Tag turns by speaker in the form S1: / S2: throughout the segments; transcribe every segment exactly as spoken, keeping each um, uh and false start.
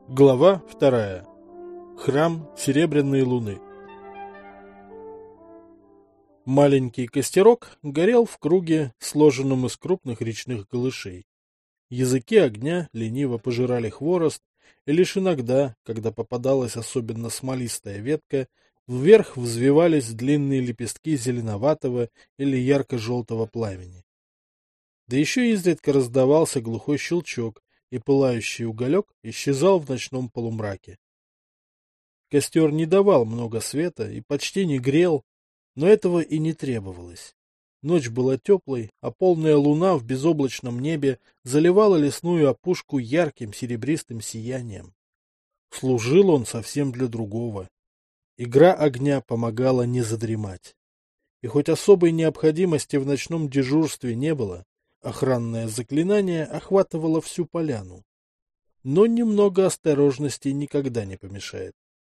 S1: Глава вторая. Храм Серебряной Луны. Маленький костерок горел в круге, сложенном из крупных речных голышей. Языки огня лениво пожирали хворост, и лишь иногда, когда попадалась особенно смолистая ветка, вверх взвивались длинные лепестки зеленоватого или ярко-желтого пламени. Да еще изредка раздавался глухой щелчок, и пылающий уголек исчезал в ночном полумраке. Костер не давал много света и почти не грел, но этого и не требовалось. Ночь была теплой, а полная луна в безоблачном небе заливала лесную опушку ярким серебристым сиянием. Служил он совсем для другого. Игра огня помогала не задремать. И хоть особой необходимости в ночном дежурстве не было, охранное заклинание охватывало всю поляну. Но немного осторожности никогда не помешает.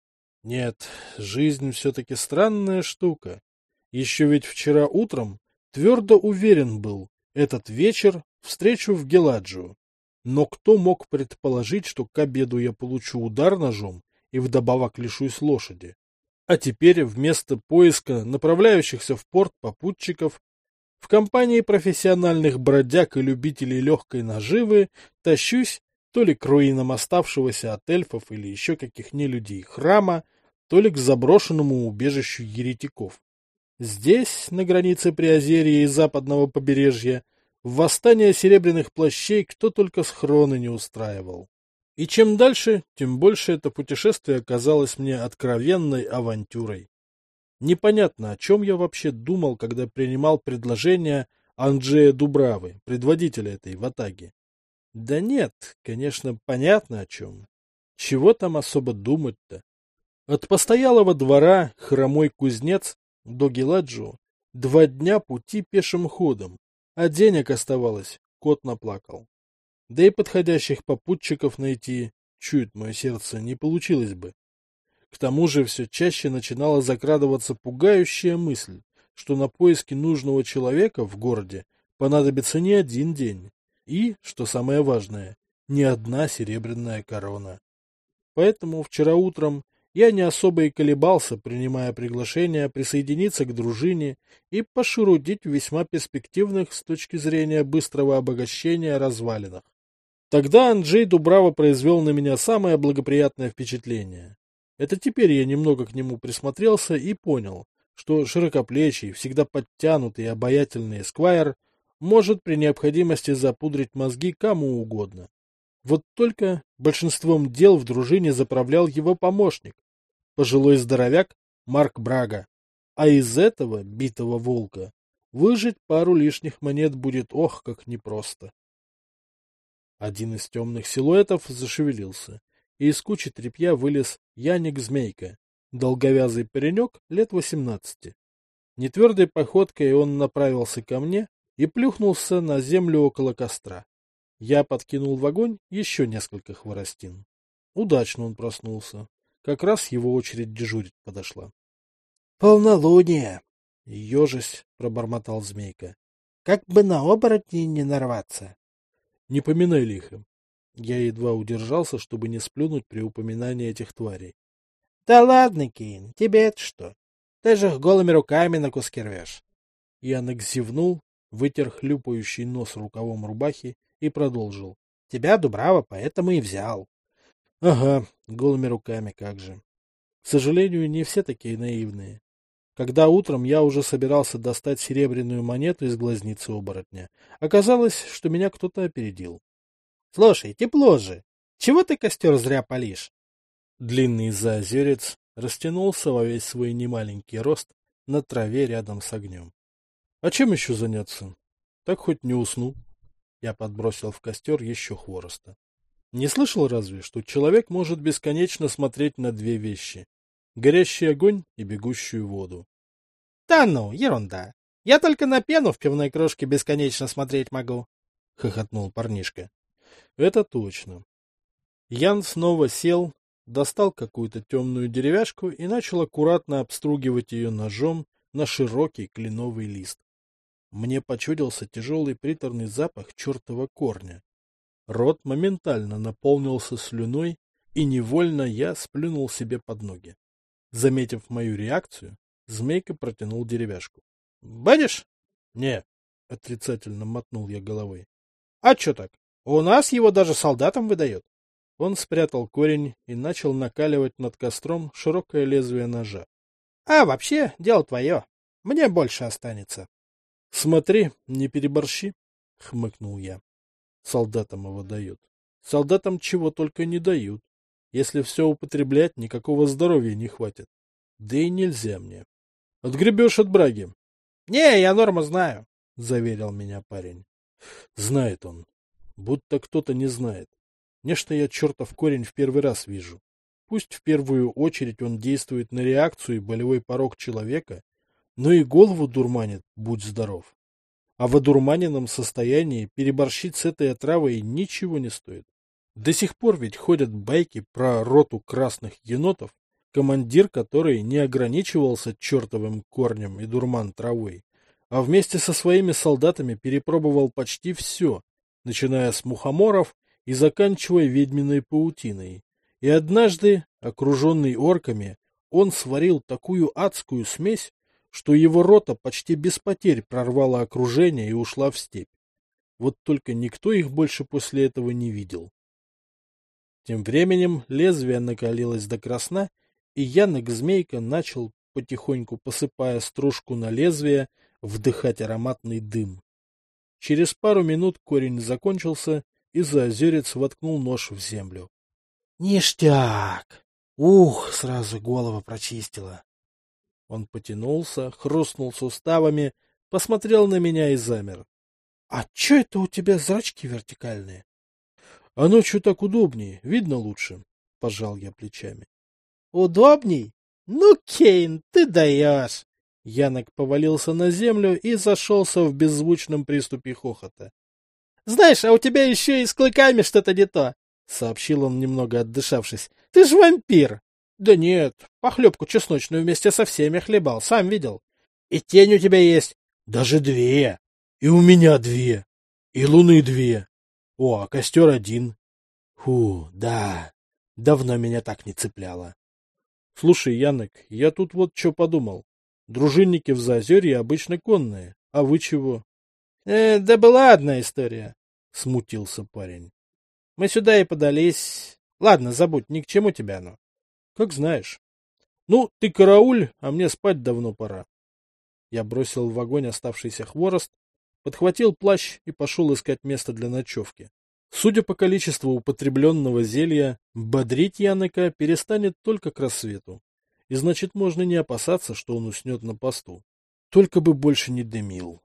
S1: Нет, жизнь все-таки странная штука. Еще ведь вчера утром твердо уверен был, этот вечер встречу в Геладжио. Но кто мог предположить, что к обеду я получу удар ножом и вдобавок лишусь лошади? А теперь вместо поиска направляющихся в порт попутчиков в компании профессиональных бродяг и любителей легкой наживы тащусь то ли к руинам оставшегося от эльфов или еще каких нелюдей храма, то ли к заброшенному убежищу еретиков. Здесь, на границе Приозерья и западного побережья, в восстание серебряных плащей кто только схроны не устраивал. И чем дальше, тем больше это путешествие казалось мне откровенной авантюрой. Непонятно, о чем я вообще думал, когда принимал предложение Анджея Дубравы, предводителя этой ватаги. Да нет, конечно, понятно о чем. Чего там особо думать-то? От постоялого двора хромой кузнец до Геладжио два дня пути пешим ходом, а денег оставалось, кот наплакал. Да и подходящих попутчиков найти, чует мое сердце, не получилось бы. К тому же все чаще начинала закрадываться пугающая мысль, что на поиски нужного человека в городе понадобится не один день и, что самое важное, не одна серебряная корона. Поэтому вчера утром я не особо и колебался, принимая приглашение присоединиться к дружине и пошурудить в весьма перспективных с точки зрения быстрого обогащения развалинах. Тогда Анджей Дубрава произвел на меня самое благоприятное впечатление. Это теперь я немного к нему присмотрелся и понял, что широкоплечий, всегда подтянутый и обаятельный эсквайр может при необходимости запудрить мозги кому угодно. Вот только большинством дел в дружине заправлял его помощник, пожилой здоровяк Марк Брага. А из этого битого волка выжить пару лишних монет будет ох, как непросто. Один из темных силуэтов зашевелился, и из кучи тряпья вылез Яник-змейка, долговязый паренек лет восемнадцати. Нетвердой походкой он направился ко мне и плюхнулся на землю около костра. Я подкинул в огонь еще несколько хворостин. Удачно он проснулся. Как раз его очередь дежурить подошла. — Полнолуние! — ежась пробормотал змейка. — Как бы на оборотней не нарваться! — Не поминай лихо. Я едва удержался, чтобы не сплюнуть при упоминании этих тварей. — Да ладно, Кейн, тебе это что? Ты же их голыми руками на куски рвешь. Янок зевнул, вытер хлюпающий нос рукавом рубахи и продолжил. — Тебя, Дубрава, поэтому и взял. — Ага, голыми руками, как же. К сожалению, не все такие наивные. Когда утром я уже собирался достать серебряную монету из глазницы оборотня, оказалось, что меня кто-то опередил. — Слушай, тепло же! Чего ты костер зря палишь? Длинный заозерец растянулся во весь свой немаленький рост на траве рядом с огнем. — А чем еще заняться? Так хоть не усну. Я подбросил в костер еще хвороста. Не слышал разве, что человек может бесконечно смотреть на две вещи — горящий огонь и бегущую воду? — Да ну, ерунда. Я только на пену в пивной кружке бесконечно смотреть могу, — хохотнул парнишка. — Это точно. Ян снова сел, достал какую-то темную деревяшку и начал аккуратно обстругивать ее ножом на широкий кленовый лист. Мне почудился тяжелый приторный запах чертова корня. Рот моментально наполнился слюной, И невольно я сплюнул себе под ноги. Заметив мою реакцию, Змейка протянул деревяшку. — Будешь? — Не, — отрицательно мотнул я головой. — А чё так? У нас его даже солдатам выдают. Он спрятал корень и начал накаливать над костром широкое лезвие ножа. — А вообще, дело твое. Мне больше останется. — Смотри, не переборщи, — хмыкнул я. Солдатам его дают. Солдатам чего только не дают. Если все употреблять, никакого здоровья не хватит. Да и нельзя мне. Отгребешь от браги. — Не, я норму знаю, — заверил меня парень. Знает он. Будто кто-то не знает. Нечто я чертов корень в первый раз вижу. Пусть в первую очередь он действует на реакцию и болевой порог человека, но и голову дурманит, будь здоров. А в одурманенном состоянии переборщить с этой отравой ничего не стоит. До сих пор ведь ходят байки про роту красных енотов, командир которой не ограничивался чертовым корнем и дурман травой, а вместе со своими солдатами перепробовал почти все, начиная с мухоморов и заканчивая ведьминой паутиной. И однажды, окруженный орками, он сварил такую адскую смесь, что его рота почти без потерь прорвала окружение и ушла в степь. Вот только никто их больше после этого не видел. Тем временем лезвие накалилось до красна, и Янок-змейка начал, потихоньку посыпая стружку на лезвие, вдыхать ароматный дым. Через пару минут корень закончился, и заозерец воткнул нож в землю. — Ништяк! Ух, сразу голову прочистила. Он потянулся, хрустнул суставами, посмотрел на меня и замер. — А чё это у тебя зрачки вертикальные? — А ночью так удобнее, видно лучше, — пожал я плечами. — Удобней? Ну, Кейн, ты даешь! Янок повалился на землю и зашелся в беззвучном приступе хохота. — Знаешь, а у тебя еще и с клыками что-то не то, — сообщил он, немного отдышавшись. — Ты ж вампир! — Да нет, похлебку чесночную вместе со всеми хлебал, сам видел. — И тень у тебя есть? — Даже две. И у меня две. И луны две. О, а костер один. Фу, да, давно меня так не цепляло. Слушай, Янок, я тут вот что подумал. Дружинники в Заозерье обычно конные, а вы чего? Э, да была одна история, смутился парень. Мы сюда и подались. Ладно, забудь, ни к чему тебе оно. Как знаешь. Ну, ты карауль, а мне спать давно пора. Я бросил в огонь оставшийся хворост, подхватил плащ и пошел искать место для ночевки. Судя по количеству употребленного зелья, бодрить Янока перестанет только к рассвету, и значит можно не опасаться, что он уснет на посту. Только бы больше не дымил.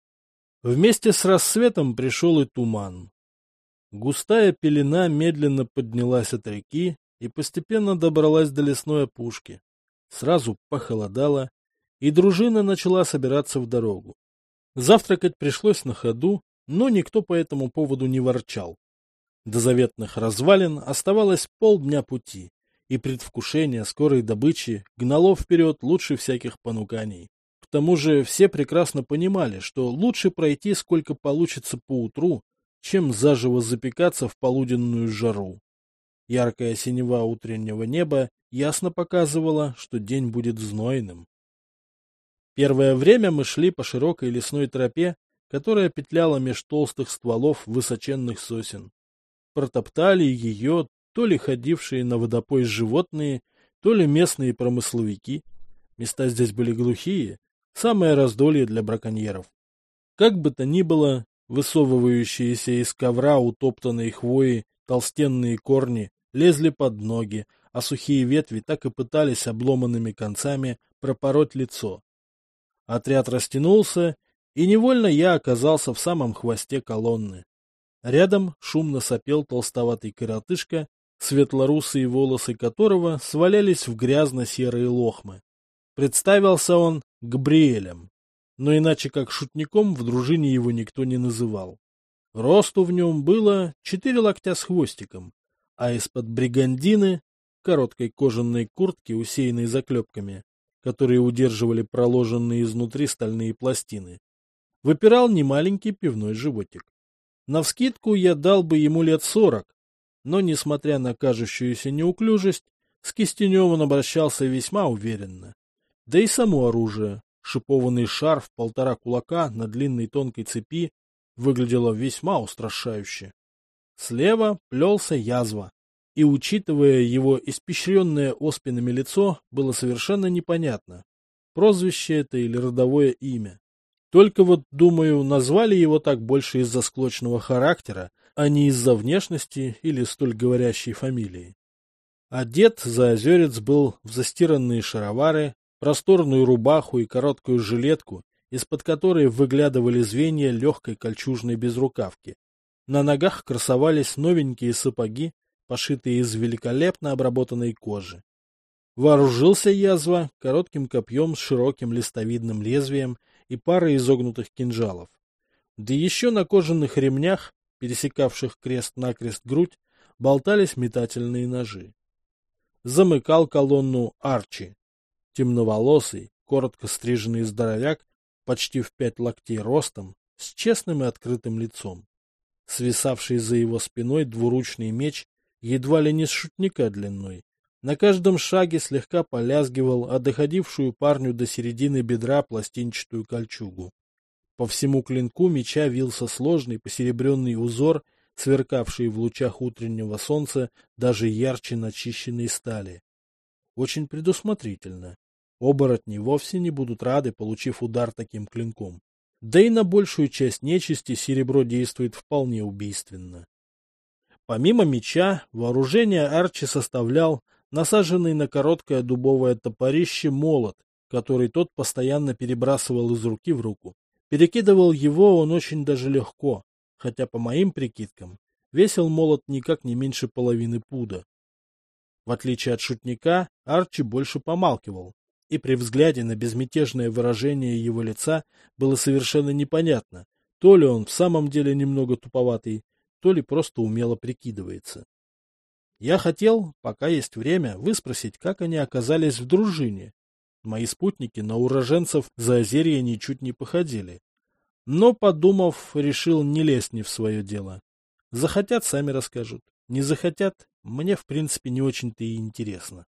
S1: Вместе с рассветом пришел и туман. Густая пелена медленно поднялась от реки и постепенно добралась до лесной опушки. Сразу похолодало, и дружина начала собираться в дорогу. Завтракать пришлось на ходу, но никто по этому поводу не ворчал. До заветных развалин оставалось полдня пути, и предвкушение скорой добычи гнало вперед лучше всяких понуканий. К тому же все прекрасно понимали, что лучше пройти сколько получится поутру, чем заживо запекаться в полуденную жару. Яркая синева утреннего неба ясно показывала, что день будет знойным. Первое время мы шли по широкой лесной тропе, которая петляла меж толстых стволов высоченных сосен. Протоптали ее то ли ходившие на водопой животные, то ли местные промысловики. Места здесь были глухие, самое раздолье для браконьеров. Как бы то ни было, высовывающиеся из ковра утоптанные хвои толстенные корни лезли под ноги, а сухие ветви так и пытались обломанными концами пропороть лицо. Отряд растянулся, и невольно я оказался в самом хвосте колонны. Рядом шумно сопел толстоватый коротышка, светлорусые волосы которого свалялись в грязно-серые лохмы. Представился он Габриэлем, но иначе как шутником в дружине его никто не называл. Росту в нем было четыре локтя с хвостиком, а из-под бригандины, короткой кожаной куртки, усеянной заклепками, которые удерживали проложенные изнутри стальные пластины, выпирал немаленький пивной животик. Навскидку я дал бы ему лет сорок, но, несмотря на кажущуюся неуклюжесть, с кистенем он обращался весьма уверенно. Да и само оружие, шипованный шар в полтора кулака на длинной тонкой цепи, выглядело весьма устрашающе. Слева плелся язва, и, учитывая его испещренное оспинами лицо, было совершенно непонятно, прозвище это или родовое имя. Только вот, думаю, назвали его так больше из-за склочного характера, а не из-за внешности или столь говорящей фамилии. Одет заозерец был в застиранные шаровары, просторную рубаху и короткую жилетку, из-под которой выглядывали звенья легкой кольчужной безрукавки. На ногах красовались новенькие сапоги, пошитые из великолепно обработанной кожи. Вооружился язва коротким копьем с широким листовидным лезвием и парой изогнутых кинжалов. Да еще на кожаных ремнях, пересекавших крест-накрест грудь, болтались метательные ножи. Замыкал колонну Арчи, темноволосый, коротко стриженный здоровяк, почти в пять локтей ростом, с честным и открытым лицом. Свисавший за его спиной двуручный меч едва ли не с шутника длиной, на каждом шаге слегка полязгивал, а доходившую парню до середины бедра пластинчатую кольчугу. По всему клинку меча вился сложный посеребренный узор, сверкавший в лучах утреннего солнца даже ярче начищенной стали. Очень предусмотрительно. Оборотни вовсе не будут рады, получив удар таким клинком. Да и на большую часть нечисти серебро действует вполне убийственно. Помимо меча, вооружение Арчи составлял насаженный на короткое дубовое топорище молот, который тот постоянно перебрасывал из руки в руку. Перекидывал его он очень даже легко, хотя, по моим прикидкам, весил молот никак не меньше половины пуда. В отличие от шутника, Арчи больше помалкивал, и при взгляде на безмятежное выражение его лица было совершенно непонятно, то ли он в самом деле немного туповатый, то ли просто умело прикидывается. Я хотел, пока есть время, выспросить, как они оказались в дружине. Мои спутники на уроженцев Заозерья ничуть не походили. Но, подумав, решил не лезть не в свое дело. Захотят, сами расскажут. Не захотят, мне, в принципе, не очень-то и интересно.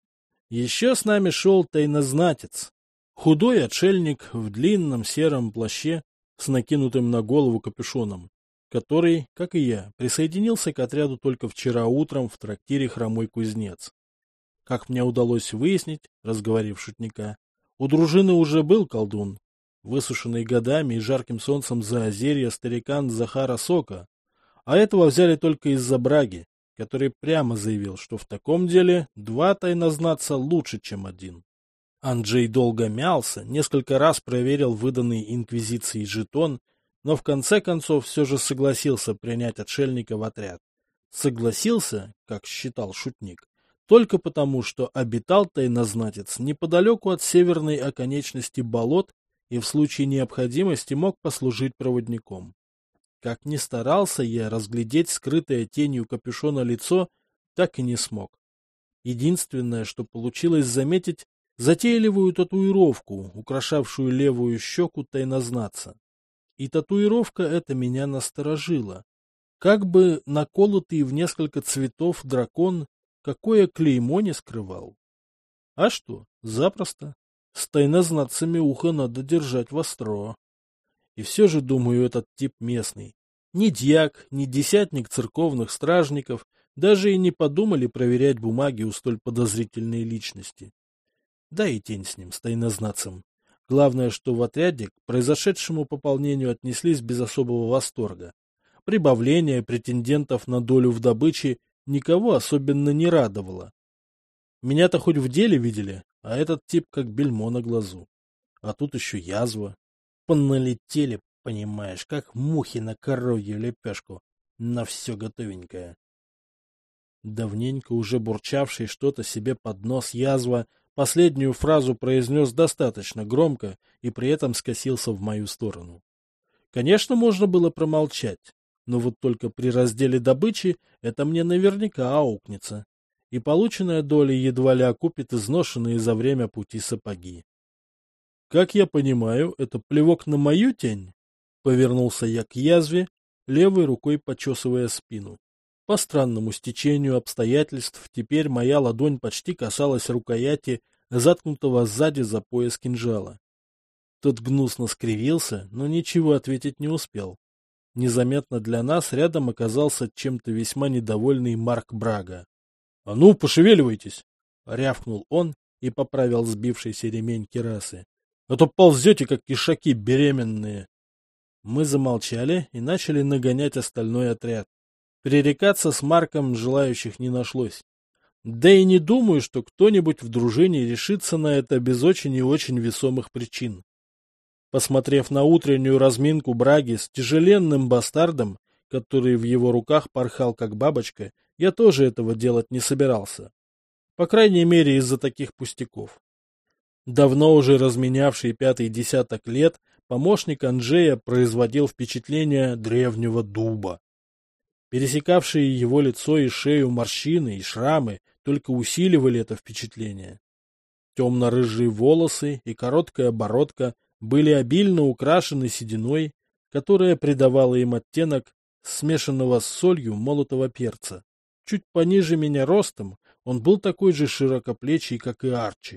S1: Еще с нами шел тайнознатец. Худой отшельник в длинном сером плаще с накинутым на голову капюшоном, который, как и я, присоединился к отряду только вчера утром в трактире «Хромой кузнец». Как мне удалось выяснить, разговорив шутника, у дружины уже был колдун, высушенный годами и жарким солнцем Заозерья старикан Захара Сока, а этого взяли только из-за браги, который прямо заявил, что в таком деле два тайнознатца лучше, чем один. Анджей долго мялся, несколько раз проверил выданный инквизицией жетон, но в конце концов все же согласился принять отшельника в отряд. Согласился, как считал шутник, только потому, что обитал тайнознатец неподалеку от северной оконечности болот и в случае необходимости мог послужить проводником. Как ни старался я разглядеть скрытое тенью капюшона лицо, так и не смог. Единственное, что получилось заметить, затейливую татуировку, украшавшую левую щеку тайнознатца. И татуировка эта меня насторожила. Как бы наколотый в несколько цветов дракон какое клеймо не скрывал. А что, запросто. С тайнознатцами ухо надо держать востро. И все же, думаю, этот тип местный. Ни дьяк, ни десятник церковных стражников даже и не подумали проверять бумаги у столь подозрительной личности. Да и тень с ним, с тайнознатцем. Главное, что в отряде к произошедшему пополнению отнеслись без особого восторга. Прибавление претендентов на долю в добыче никого особенно не радовало. Меня-то хоть в деле видели, а этот тип как бельмо на глазу. А тут еще язва. Поналетели, понимаешь, как мухи на коровью лепешку. На все готовенькое. Давненько уже бурчавший что-то себе под нос язва последнюю фразу произнес достаточно громко и при этом скосился в мою сторону. Конечно, можно было промолчать, но вот только при разделе добычи это мне наверняка аукнется, и полученная доля едва ли окупит изношенные за время пути сапоги. Как я понимаю, это плевок на мою тень? Повернулся я к язве, левой рукой почесывая спину. По странному стечению обстоятельств теперь моя ладонь почти касалась рукояти, заткнутого сзади за пояс кинжала. Тот гнусно скривился, но ничего ответить не успел. Незаметно для нас рядом оказался чем-то весьма недовольный Марк Брага. — А ну, пошевеливайтесь! — рявкнул он и поправил сбившийся ремень кирасы. — А то ползете, как ишаки беременные. Мы замолчали и начали нагонять остальной отряд. Пререкаться с Марком желающих не нашлось. Да и не думаю, что кто-нибудь в дружине решится на это без очень и очень весомых причин. Посмотрев на утреннюю разминку Браги с тяжеленным бастардом, который в его руках порхал как бабочка, я тоже этого делать не собирался. По крайней мере, из-за таких пустяков. Давно уже разменявший пятый десяток лет, помощник Анджея производил впечатление древнего дуба. Пересекавшие его лицо и шею морщины и шрамы только усиливали это впечатление. Темно-рыжие волосы и короткая бородка были обильно украшены сединой, которая придавала им оттенок смешанного с солью молотого перца. Чуть пониже меня ростом, он был такой же широкоплечий, как и Арчи.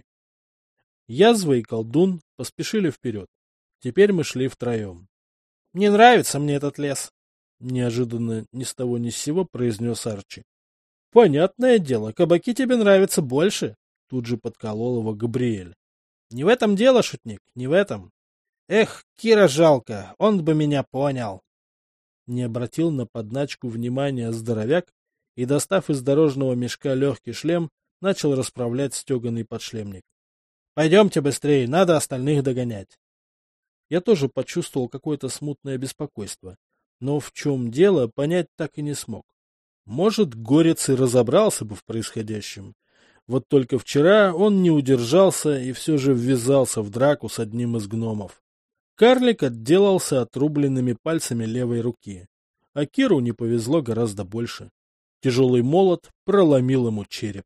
S1: Язва и колдун поспешили вперед. Теперь мы шли втроем. — Не нравится мне этот лес, — неожиданно ни с того ни с сего произнес Арчи. — Понятное дело, кабаки тебе нравятся больше, — тут же подколол его Габриэль. — Не в этом дело, шутник, не в этом. Эх, Кира жалко, он бы меня понял. Не обратил на подначку внимания здоровяк и, достав из дорожного мешка легкий шлем, начал расправлять стеганый подшлемник. — Пойдемте быстрее, надо остальных догонять. Я тоже почувствовал какое-то смутное беспокойство, но в чем дело, понять так и не смог. Может, Горец и разобрался бы в происходящем. Вот только вчера он не удержался и все же ввязался в драку с одним из гномов. Карлик отделался отрубленными пальцами левой руки, а Киру не повезло гораздо больше. Тяжелый молот проломил ему череп.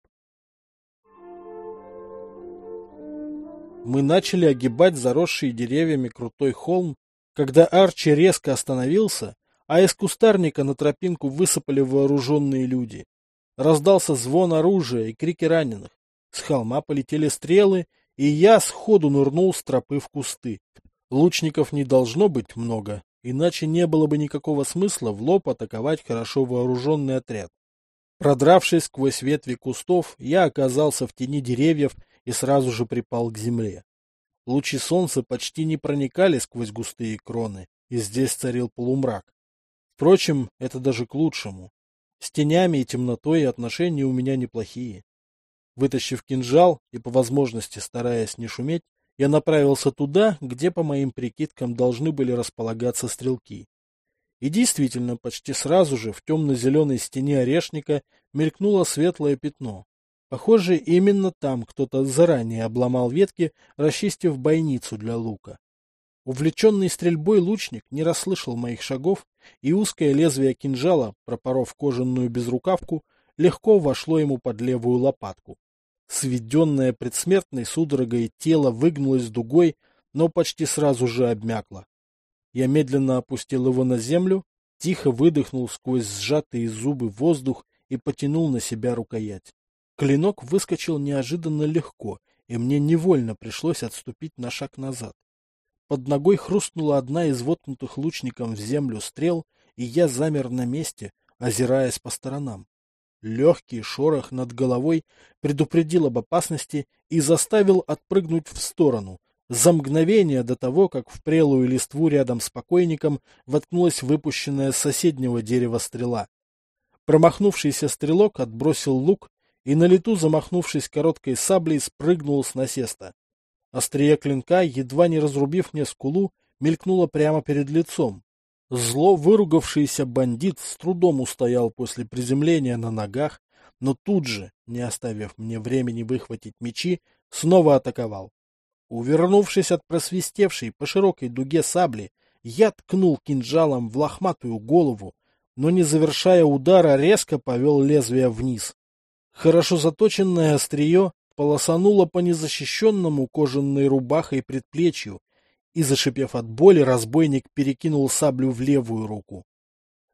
S1: Мы начали огибать заросший деревьями крутой холм, когда Арчи резко остановился, а из кустарника на тропинку высыпали вооруженные люди. Раздался звон оружия и крики раненых. С холма полетели стрелы, и я сходу нырнул с тропы в кусты. Лучников не должно быть много, иначе не было бы никакого смысла в лоб атаковать хорошо вооруженный отряд. Продравшись сквозь ветви кустов, я оказался в тени деревьев и сразу же припал к земле. Лучи солнца почти не проникали сквозь густые кроны, и здесь царил полумрак. Впрочем, это даже к лучшему. С тенями и темнотой отношения у меня неплохие. Вытащив кинжал и по возможности стараясь не шуметь, я направился туда, где, по моим прикидкам, должны были располагаться стрелки. И действительно, почти сразу же в темно-зеленой стене орешника мелькнуло светлое пятно. Похоже, именно там кто-то заранее обломал ветки, расчистив бойницу для лука. Увлеченный стрельбой лучник не расслышал моих шагов, и узкое лезвие кинжала, пропоров кожаную безрукавку, легко вошло ему под левую лопатку. Сведенное предсмертной судорогой тело выгнулось дугой, но почти сразу же обмякло. Я медленно опустил его на землю, тихо выдохнул сквозь сжатые зубы воздух и потянул на себя рукоять. Клинок выскочил неожиданно легко, и мне невольно пришлось отступить на шаг назад. Под ногой хрустнула одна из воткнутых лучником в землю стрел, и я замер на месте, озираясь по сторонам. Легкий шорох над головой предупредил об опасности и заставил отпрыгнуть в сторону, за мгновение до того, как в прелую листву рядом с покойником воткнулась выпущенная с соседнего дерева стрела. Промахнувшийся стрелок отбросил лук и на лету, замахнувшись короткой саблей, спрыгнул с насеста. Острие клинка, едва не разрубив мне скулу, мелькнуло прямо перед лицом. Зло выругавшийся бандит с трудом устоял после приземления на ногах, но тут же, не оставив мне времени выхватить мечи, снова атаковал. Увернувшись от просвистевшей по широкой дуге сабли, я ткнул кинжалом в лохматую голову, но, не завершая удара, резко повел лезвие вниз. Хорошо заточенное острие полосануло по незащищенному кожаной рубахой предплечью, и, зашипев от боли, разбойник перекинул саблю в левую руку.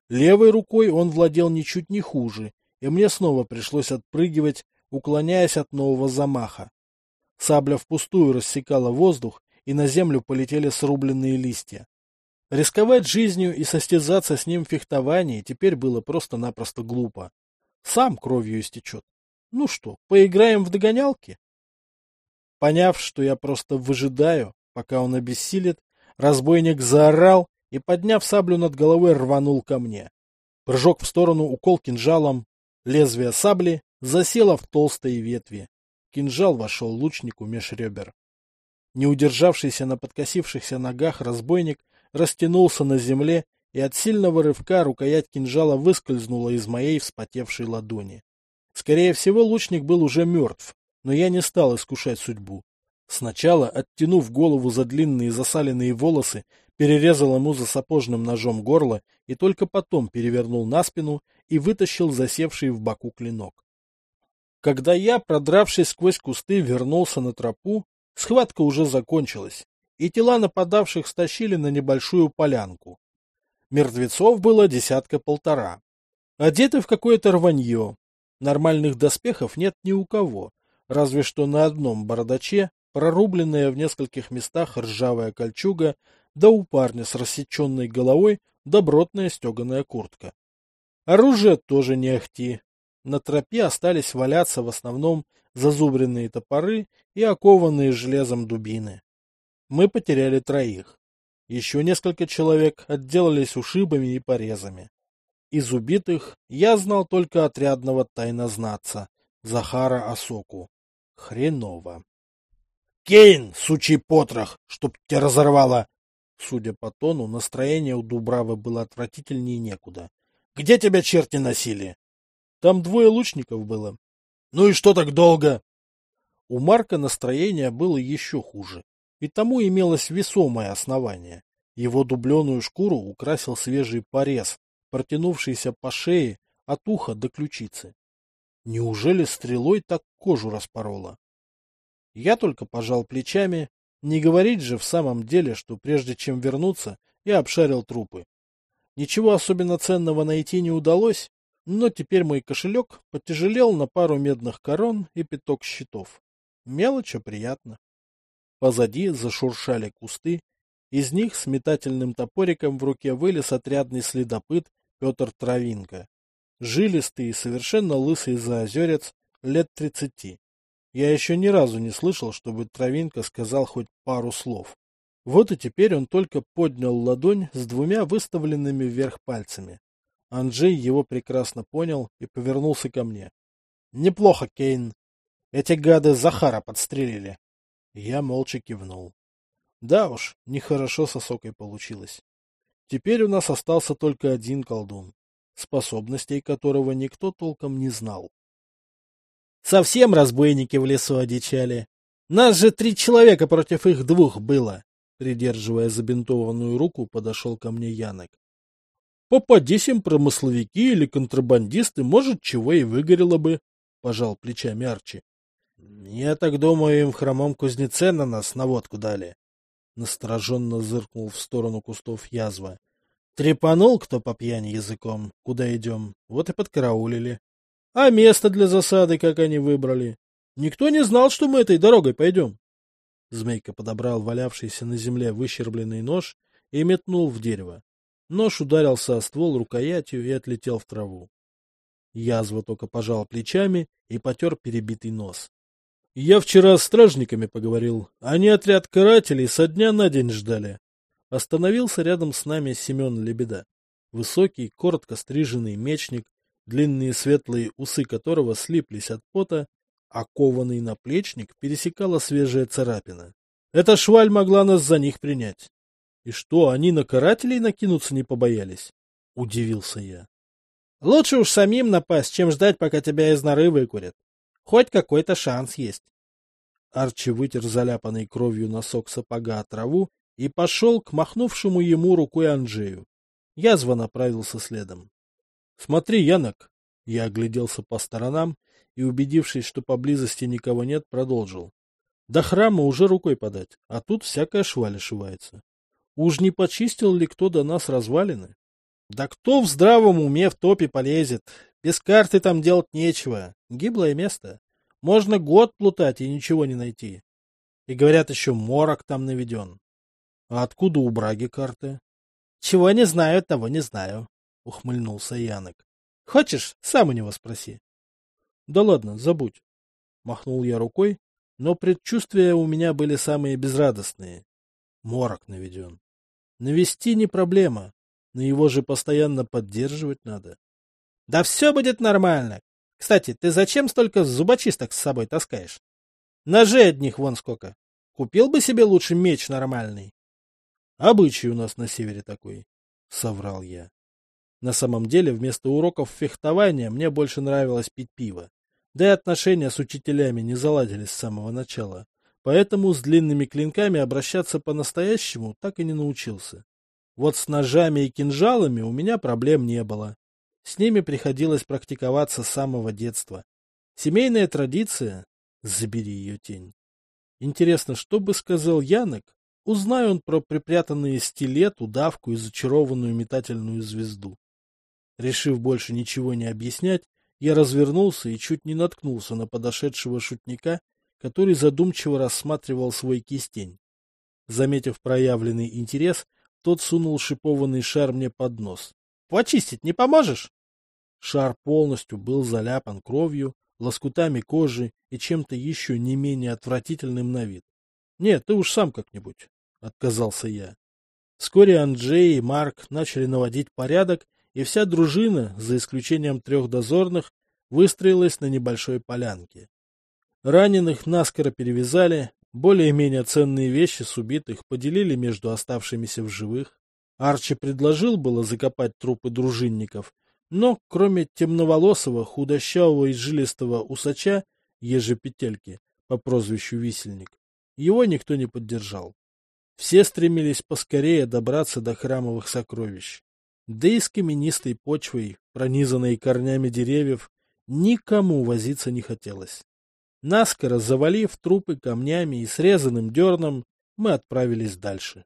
S1: Левой рукой он владел ничуть не хуже, и мне снова пришлось отпрыгивать, уклоняясь от нового замаха. Сабля впустую рассекала воздух, и на землю полетели срубленные листья. Рисковать жизнью и состязаться с ним в фехтовании теперь было просто-напросто глупо. Сам кровью истечет. Ну что, поиграем в догонялки? Поняв, что я просто выжидаю, пока он обессилит, разбойник заорал и, подняв саблю над головой, рванул ко мне. Прыжок в сторону, укол кинжалом. Лезвие сабли засело в толстые ветви. Кинжал вошел лучнику меж ребер. Не удержавшийся на подкосившихся ногах разбойник растянулся на земле, и от сильного рывка рукоять кинжала выскользнула из моей вспотевшей ладони. Скорее всего, лучник был уже мертв, но я не стал искушать судьбу. Сначала, оттянув голову за длинные засаленные волосы, перерезал ему за сапожным ножом горло и только потом перевернул на спину и вытащил засевший в боку клинок. Когда я, продравшись сквозь кусты, вернулся на тропу, схватка уже закончилась, и тела нападавших стащили на небольшую полянку. Мертвецов было десятка-полтора. Одеты в какое-то рванье. Нормальных доспехов нет ни у кого, разве что на одном бородаче прорубленная в нескольких местах ржавая кольчуга, да у парня с рассеченной головой добротная стеганая куртка. Оружие тоже не ахти. На тропе остались валяться в основном зазубренные топоры и окованные железом дубины. Мы потеряли троих. Еще несколько человек отделались ушибами и порезами. Из убитых я знал только отрядного тайнознатца Захара Осоку. Хреново. «Кейн, сучий потрох, чтоб тебя разорвало!» Судя по тону, настроение у Дубравы было отвратительнее некуда. «Где тебя черти носили?» «Там двое лучников было». «Ну и что так долго?» У Марка настроение было еще хуже, и тому имелось весомое основание. Его дубленую шкуру украсил свежий порез, протянувшийся по шее от уха до ключицы. Неужели стрелой так кожу распорола? Я только пожал плечами, не говорить же в самом деле, что прежде чем вернуться, я обшарил трупы. Ничего особенно ценного найти не удалось, но теперь мой кошелек потяжелел на пару медных корон и пяток щитов. Мелочь, а приятно. Позади зашуршали кусты, из них с метательным топориком в руке вылез отрядный следопыт Петр Травинка. Жилистый и совершенно лысый заозерец, лет тридцати. Я еще ни разу не слышал, чтобы Травинка сказал хоть пару слов. Вот и теперь он только поднял ладонь с двумя выставленными вверх пальцами. Анджей его прекрасно понял и повернулся ко мне. — Неплохо, Кейн. Эти гады Захара подстрелили. Я молча кивнул. Да уж, нехорошо с Осокой получилось. Теперь у нас остался только один колдун, способностей которого никто толком не знал. Совсем разбойники в лесу одичали. Нас же три человека против их двух было. Придерживая забинтованную руку, подошел ко мне Янок. Попадись им промысловики или контрабандисты, может, чего и выгорело бы, пожал плечами Арчи. Я так думаю, им в хромом кузнеце на нас наводку дали. Настороженно зыркнул в сторону кустов язва. Трепанул кто по пьяни языком, куда идем, вот и подкараулили. А место для засады, как они выбрали? Никто не знал, что мы этой дорогой пойдем. Змейка подобрал валявшийся на земле выщербленный нож и метнул в дерево. Нож ударился о ствол рукоятью и отлетел в траву. Язва только пожал плечами и потер перебитый нос. Я вчера с стражниками поговорил. Они отряд карателей со дня на день ждали. Остановился рядом с нами Семен Лебеда. Высокий, коротко стриженный мечник, длинные светлые усы которого слиплись от пота, а кованый наплечник пересекала свежая царапина. Эта шваль могла нас за них принять. И что, они на карателей накинуться не побоялись? Удивился я. Лучше уж самим напасть, чем ждать, пока тебя из норы выкурят. Хоть какой-то шанс есть. Арчи вытер заляпанной кровью носок сапога от траву и пошел к махнувшему ему рукой Анджею. Язва направился следом. — Смотри, Янок! Я огляделся по сторонам и, убедившись, что поблизости никого нет, продолжил. До храма уже рукой подать, а тут всякая шваль ошивается. Уж не почистил ли кто до нас развалины? Да кто в здравом уме в топе полезет? Без карты там делать нечего. Гиблое место. Можно год плутать и ничего не найти. И говорят, еще морок там наведен. А откуда у Браги карты? Чего не знаю, того не знаю, ухмыльнулся Янок. Хочешь, сам у него спроси. Да ладно, забудь. Махнул я рукой, но предчувствия у меня были самые безрадостные. Морок наведен. Навести не проблема, но его же постоянно поддерживать надо. Да все будет нормально. Кстати, ты зачем столько зубочисток с собой таскаешь? Ножей одних вон сколько. Купил бы себе лучше меч нормальный. Обычай у нас на севере такой, — соврал я. На самом деле, вместо уроков фехтования мне больше нравилось пить пиво. Да и отношения с учителями не заладились с самого начала. Поэтому с длинными клинками обращаться по-настоящему так и не научился. Вот с ножами и кинжалами у меня проблем не было. С ними приходилось практиковаться с самого детства. Семейная традиция — забери ее тень. Интересно, что бы сказал Янок, узнай он про припрятанные стилет, удавку и зачарованную метательную звезду. Решив больше ничего не объяснять, я развернулся и чуть не наткнулся на подошедшего шутника, который задумчиво рассматривал свой кистень. Заметив проявленный интерес, тот сунул шипованный шар мне под нос. — Почистить не поможешь? Шар полностью был заляпан кровью, лоскутами кожи и чем-то еще не менее отвратительным на вид. — Нет, ты уж сам как-нибудь, — отказался я. Вскоре Анджей и Марк начали наводить порядок, и вся дружина, за исключением трех дозорных, выстроилась на небольшой полянке. Раненых наскоро перевязали, более-менее ценные вещи с убитых поделили между оставшимися в живых. Арчи предложил было закопать трупы дружинников, но кроме темноволосого, худощавого и жилистого усача, Ежепетельки, по прозвищу Висельник, его никто не поддержал. Все стремились поскорее добраться до храмовых сокровищ. Да и с каменистой почвой, пронизанной корнями деревьев, никому возиться не хотелось. Наскоро завалив трупы камнями и срезанным дерном, мы отправились дальше.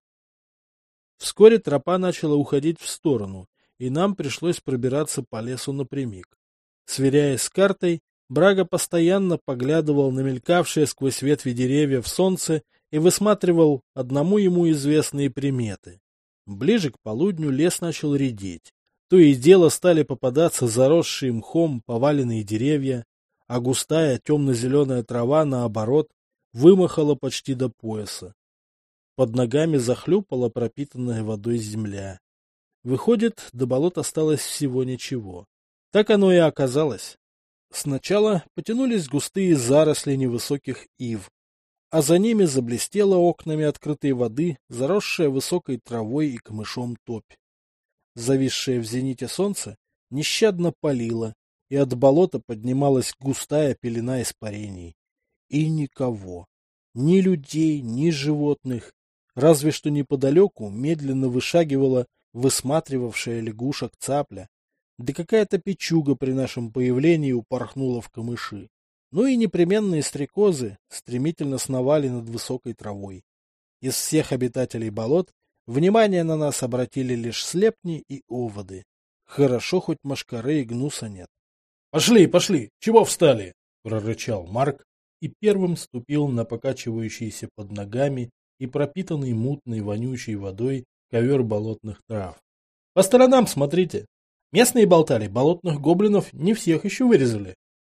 S1: Вскоре тропа начала уходить в сторону, и нам пришлось пробираться по лесу напрямик. Сверяясь с картой, Брага постоянно поглядывал на мелькавшее сквозь ветви деревьев солнце и высматривал одному ему известные приметы. Ближе к полудню лес начал редеть. То и дело стали попадаться заросшие мхом поваленные деревья, а густая темно-зеленая трава, наоборот, вымахала почти до пояса. Под ногами захлюпала пропитанная водой земля. Выходит, до болот осталось всего ничего. Так оно и оказалось. Сначала потянулись густые заросли невысоких ив, а за ними заблестела окнами открытой воды, заросшая высокой травой и камышом топь. Зависшее в зените солнце нещадно палило, и от болота поднималась густая пелена испарений. И никого. Ни людей, ни животных. Разве что неподалеку медленно вышагивала высматривавшая лягушек цапля. Да какая-то печуга при нашем появлении упорхнула в камыши. Ну и непременные стрекозы стремительно сновали над высокой травой. Из всех обитателей болот внимание на нас обратили лишь слепни и оводы. Хорошо, хоть мошкары и гнуса нет. — Пошли, пошли! Чего встали? — прорычал Марк и первым ступил на покачивающийся под ногами и пропитанный мутной вонючей водой ковер болотных трав. — По сторонам смотрите! Местные болтали, болотных гоблинов не всех еще вырезали.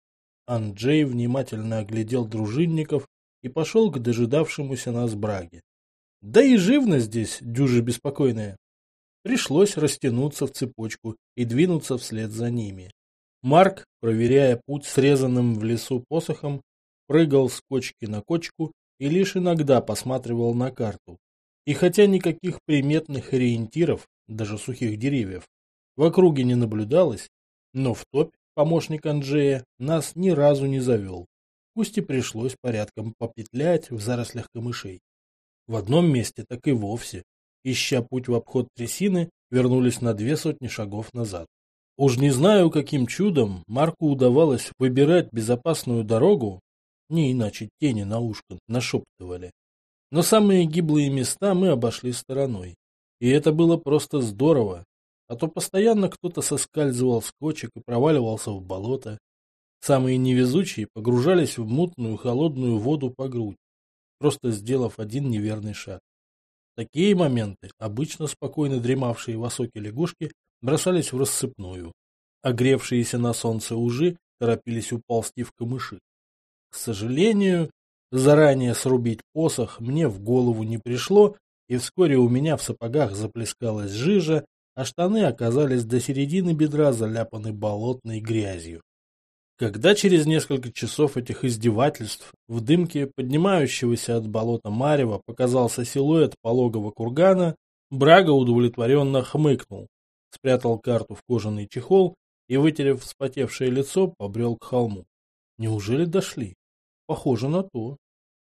S1: Анджей внимательно оглядел дружинников и пошел к дожидавшемуся нас Браге. Да и живность здесь дюже беспокойная. Пришлось растянуться в цепочку и двинуться вслед за ними. Марк, проверяя путь срезанным в лесу посохом, прыгал с кочки на кочку и лишь иногда посматривал на карту. И хотя никаких приметных ориентиров, даже сухих деревьев, в округе не наблюдалось, но в топь помощник Анджея нас ни разу не завел, пусть и пришлось порядком попетлять в зарослях камышей. В одном месте так и вовсе, ища путь в обход трясины, вернулись на две сотни шагов назад. Уж не знаю, каким чудом Марку удавалось выбирать безопасную дорогу, не иначе тени на ушко нашептывали. Но самые гиблые места мы обошли стороной. И это было просто здорово. а то постоянно кто-то соскальзывал с кочек и проваливался в болото. Самые невезучие погружались в мутную холодную воду по грудь, просто сделав один неверный шаг. В такие моменты обычно спокойно дремавшие в осоке лягушки бросались в рассыпную, а гревшиеся на солнце ужи торопились уползти в камыши. К сожалению, заранее срубить посох мне в голову не пришло, и вскоре у меня в сапогах заплескалась жижа, а штаны оказались до середины бедра заляпаны болотной грязью. Когда через несколько часов этих издевательств в дымке поднимающегося от болота марева показался силуэт пологого кургана, Брага удовлетворенно хмыкнул, спрятал карту в кожаный чехол и, вытерев вспотевшее лицо, побрел к холму. Неужели дошли? Похоже на то.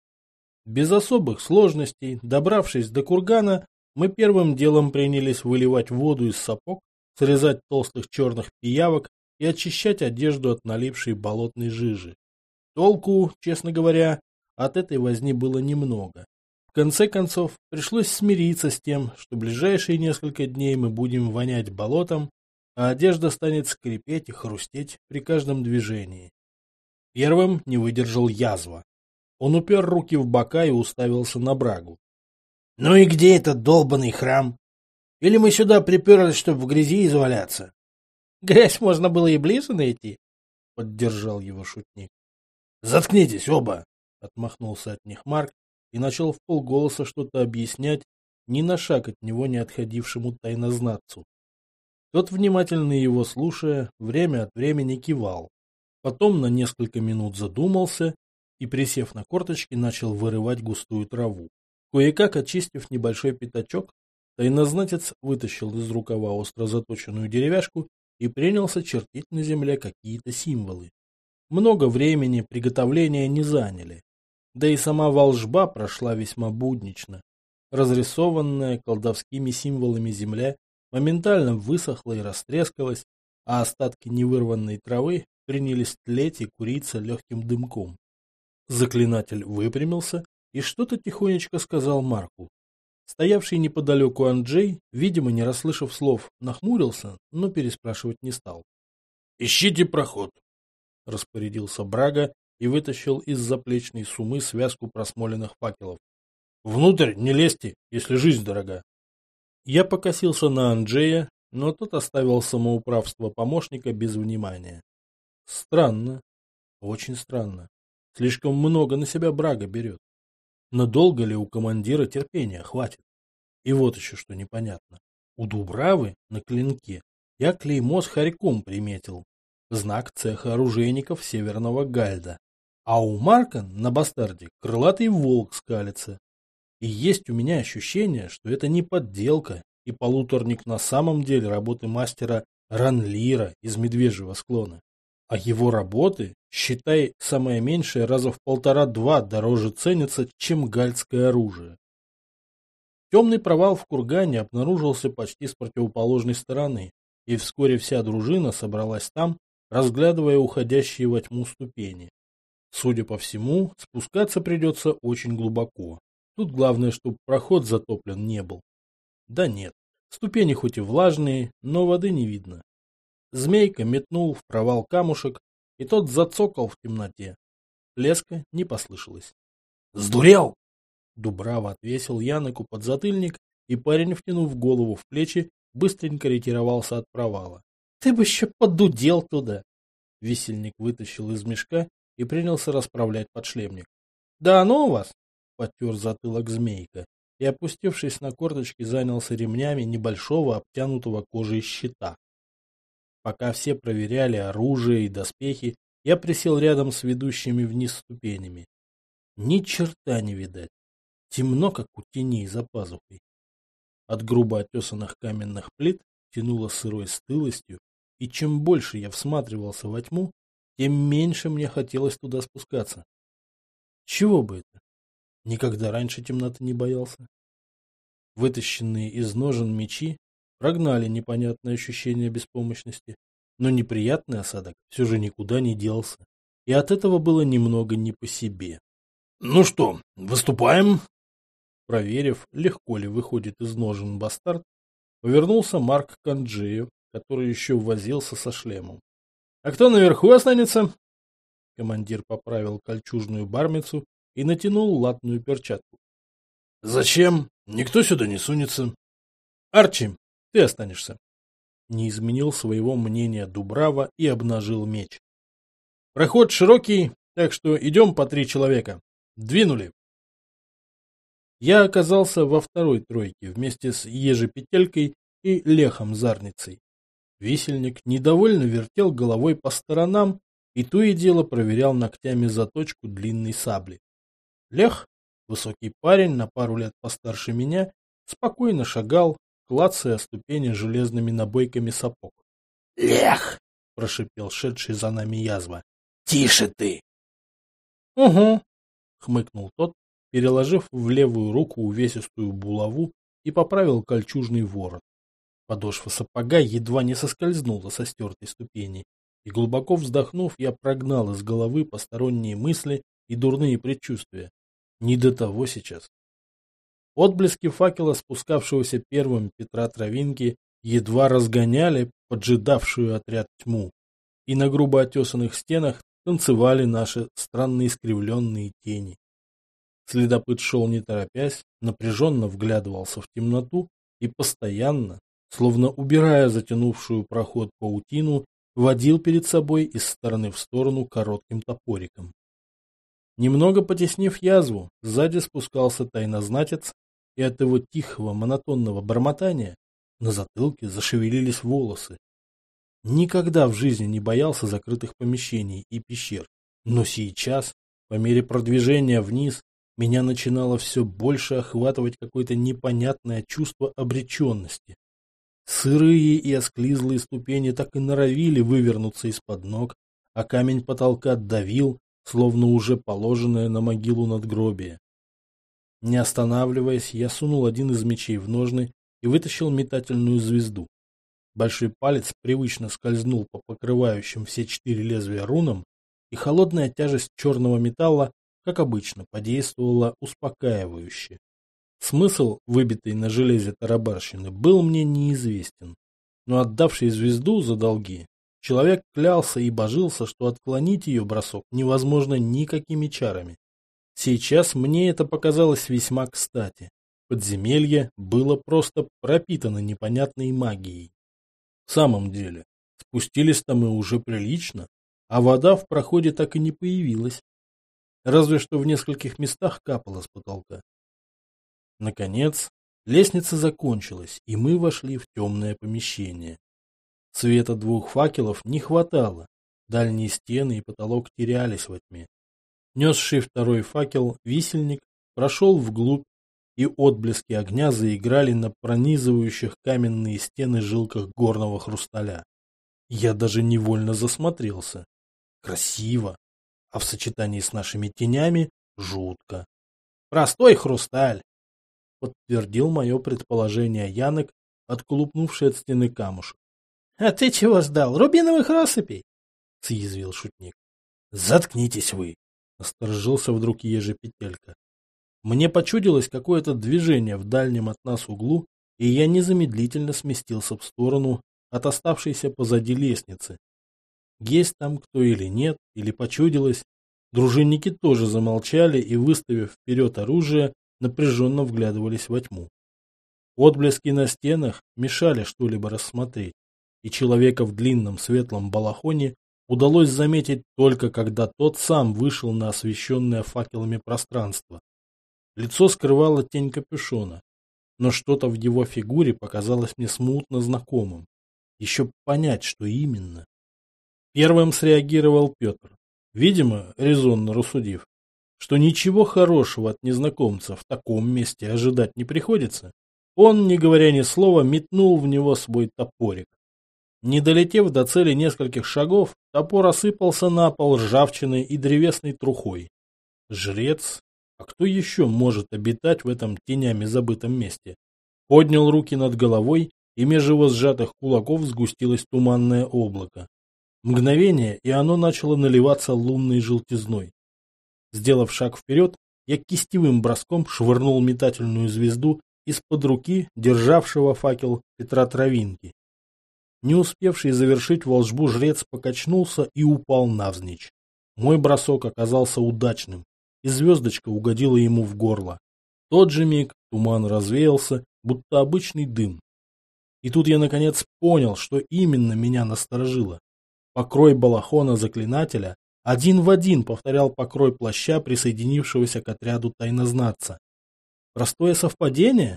S1: Без особых сложностей, добравшись до кургана, мы первым делом принялись выливать воду из сапог, срезать толстых черных пиявок и очищать одежду от налипшей болотной жижи. Толку, честно говоря, от этой возни было немного. В конце концов, пришлось смириться с тем, что ближайшие несколько дней мы будем вонять болотом, а одежда станет скрипеть и хрустеть при каждом движении. Первым не выдержал язва. Он упер руки в бока и уставился на Брагу. — Ну и где этот долбанный храм? Или мы сюда приперлись, чтобы в грязи изваляться? — Грязь можно было и ближе найти, — поддержал его шутник. — Заткнитесь оба! — отмахнулся от них Марк и начал вполголоса что-то объяснять ни на шаг от него не отходившему тайнознатцу. Тот, внимательно его слушая, время от времени кивал. Потом на несколько минут задумался и, присев на корточки, начал вырывать густую траву. Кое-как очистив небольшой пятачок, тайнознатец вытащил из рукава остро заточенную деревяшку и принялся чертить на земле какие-то символы. Много времени приготовления не заняли, да и сама волжба прошла весьма буднично. Разрисованная колдовскими символами земля моментально высохла и растрескалась, а остатки невырванной травы принялись тлеть и куриться легким дымком. Заклинатель выпрямился и что-то тихонечко сказал Марку. Стоявший неподалеку Анджей, видимо, не расслышав слов, нахмурился, но переспрашивать не стал. — Ищите проход, — распорядился Брага и вытащил из заплечной сумы связку просмоленных факелов. — Внутрь не лезьте, если жизнь дорога. Я покосился на Анджея, но тот оставил самоуправство помощника без внимания. Странно, очень странно. Слишком много на себя Брага берет. Надолго ли у командира терпения хватит? И вот еще что непонятно. У Дубравы на клинке я клеймо с хорьком приметил. Знак цеха оружейников Северного Гальда. А у Марка на бастарде крылатый волк скалится. И есть у меня ощущение, что это не подделка, и полуторник на самом деле работы мастера Ранлира из Медвежьего склона. А его работы, считай, самое меньшее раза в полтора-два дороже ценятся, чем гальдское оружие. Темный провал в кургане обнаружился почти с противоположной стороны, и вскоре вся дружина собралась там, разглядывая уходящие во тьму ступени. Судя по всему, спускаться придется очень глубоко. Тут главное, чтобы проход затоплен не был. Да нет, ступени хоть и влажные, но воды не видно. Змейка метнул в провал камушек, и тот зацокал в темноте. Плеска не послышалось. «Сдурел!» Дубрава отвесил Яноку подзатыльник, и парень, втянув голову в плечи, быстренько ретировался от провала. «Ты бы еще подудел туда!» Висельник вытащил из мешка и принялся расправлять подшлемник. «Да ну у вас!» — потер затылок Змейка и, опустившись на корточки, занялся ремнями небольшого обтянутого кожей щита. Пока все проверяли оружие и доспехи, я присел рядом с ведущими вниз ступенями. Ни черта не видать. Темно, как у теней за пазухой. От грубо отесанных каменных плит тянуло сырой стылостью, и чем больше я всматривался во тьму, тем меньше мне хотелось туда спускаться. Чего бы это? Никогда раньше темноты не боялся. Вытащенные из ножен мечи прогнали непонятное ощущение беспомощности, но неприятный осадок все же никуда не делся, и от этого было немного не по себе. — Ну что, выступаем? Проверив, легко ли выходит из ножен бастард, Повернулся Марк к Анджею, который еще возился со шлемом. — А кто наверху останется? Командир поправил кольчужную бармицу и натянул латную перчатку. — Зачем? Никто сюда не сунется. — Арчи, ты останешься. Не изменил своего мнения Дубрава и обнажил меч. — Проход широкий, так что идем по три человека. Двинули. Я оказался во второй тройке вместе с Ежепетелькой и Лехом Зарницей. Висельник недовольно вертел головой по сторонам и то и дело проверял ногтями заточку длинной сабли. Лех, высокий парень на пару лет постарше меня, спокойно шагал, клацая ступени железными набойками сапог. — Лех! — прошипел шедший за нами язва. — Тише ты! — Угу! — хмыкнул тот, переложив в левую руку увесистую булаву и поправил кольчужный ворот. Подошва сапога едва не соскользнула со стертой ступени, и, глубоко вздохнув, я прогнал из головы посторонние мысли и дурные предчувствия. Не до того сейчас. Отблески факела, спускавшегося первым Петра Травинки, едва разгоняли поджидавшую отряд тьму, и на грубо отесанных стенах танцевали наши странно искривленные тени. Следопыт шел не торопясь, напряженно вглядывался в темноту и постоянно, словно убирая затянувшую проход паутину, водил перед собой из стороны в сторону коротким топориком. Немного потеснив язву, сзади спускался тайнознатец, и от его тихого монотонного бормотания на затылке зашевелились волосы. Никогда в жизни не боялся закрытых помещений и пещер, но сейчас, по мере продвижения вниз, меня начинало все больше охватывать какое-то непонятное чувство обреченности. Сырые и осклизлые ступени так и норовили вывернуться из-под ног, а камень потолка давил, словно уже положенное на могилу надгробие. Не останавливаясь, я сунул один из мечей в ножны и вытащил метательную звезду. Большой палец привычно скользнул по покрывающим все четыре лезвия рунам, и холодная тяжесть черного металла, как обычно, подействовала успокаивающе. Смысл, выбитый на железе тарабарщины, был мне неизвестен, но отдавший звезду за долги, человек клялся и божился, что отклонить ее бросок невозможно никакими чарами. Сейчас мне это показалось весьма кстати. Подземелье было просто пропитано непонятной магией. В самом деле, спустились-то мы уже прилично, а вода в проходе так и не появилась. Разве что в нескольких местах капала с потолка. Наконец, лестница закончилась, и мы вошли в темное помещение. Света двух факелов не хватало, дальние стены и потолок терялись во тьме. Несший второй факел висельник прошел вглубь, и отблески огня заиграли на пронизывающих каменные стены жилках горного хрусталя. Я даже невольно засмотрелся. Красиво, а в сочетании с нашими тенями жутко. «Простой хрусталь!» — подтвердил мое предположение Янок, отколупнувший от стены камушек. — А ты чего ждал? Рубиновых россыпей? — съязвил шутник. — Заткнитесь вы! — насторожился вдруг Ежепетелька. Мне почудилось какое-то движение в дальнем от нас углу, и я незамедлительно сместился в сторону от оставшейся позади лестницы. Есть там кто или нет, или почудилось, дружинники тоже замолчали и, выставив вперед оружие, напряженно вглядывались во тьму. Отблески на стенах мешали что-либо рассмотреть, и человека в длинном светлом балахоне удалось заметить только когда тот сам вышел на освещенное факелами пространство. Лицо скрывало тень капюшона, но что-то в его фигуре показалось мне смутно знакомым. Еще понять, что именно. Первым среагировал Петр, видимо, резонно рассудив, что ничего хорошего от незнакомца в таком месте ожидать не приходится. Он, не говоря ни слова, метнул в него свой топорик. Не долетев до цели нескольких шагов, топор осыпался на пол ржавчиной и древесной трухой. Жрец, а кто еще может обитать в этом тенями забытом месте, поднял руки над головой, и меж его сжатых кулаков сгустилось туманное облако. Мгновение, и оно начало наливаться лунной желтизной. Сделав шаг вперед, я кистевым броском швырнул метательную звезду из-под руки державшего факел Петра Травинки. Не успевший завершить волжбу жрец покачнулся и упал навзничь. Мой бросок оказался удачным, и звездочка угодила ему в горло. В тот же миг туман развеялся, будто обычный дым. И тут я наконец понял, что именно меня насторожило. Покрой балахона заклинателя один в один повторял покрой плаща, присоединившегося к отряду тайнознатца. Простое совпадение?